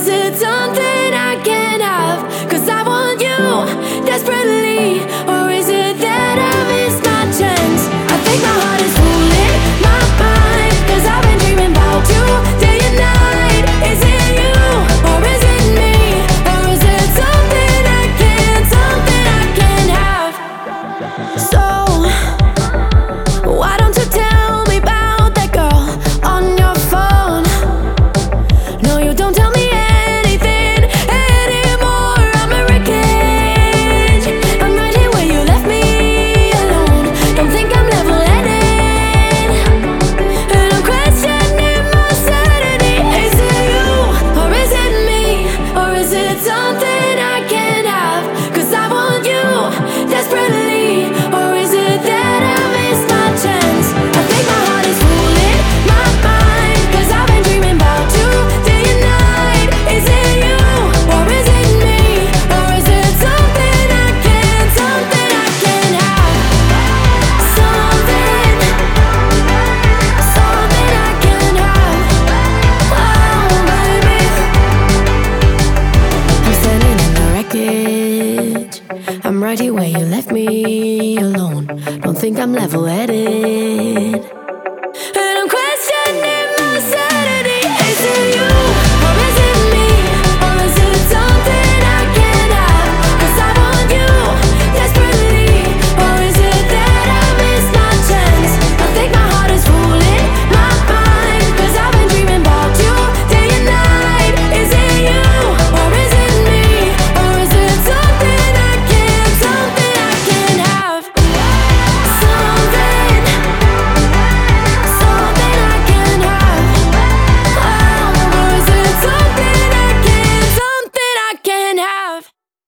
is it something I can't have? 'Cause I want you desperately. Or is it that I missed my chance? I think my heart is fooling my mind, 'cause I've been dreaming about you day and night. Is it you, or is it me? Or is it something I can't have? So why don't you tell me about that girl on your phone? No, you don't tell me anything anymore. I'm a wreckage. I'm right here where you left me alone. Don't think I'm level-headed, and I'm questioning my sanity. Is it you, or is it me? Or is it something I can't have? 'Cause I want you desperately. Or is it that I missed my chance? I think my heart is fooling my mind, 'cause I've been dreaming about you day and night. Is it you, or is it me? Or is it something I can't have? Something I can't have. Oh, baby. I'm standing in the wreckage. I'm right here where you left me alone. Don't think I'm level-headed,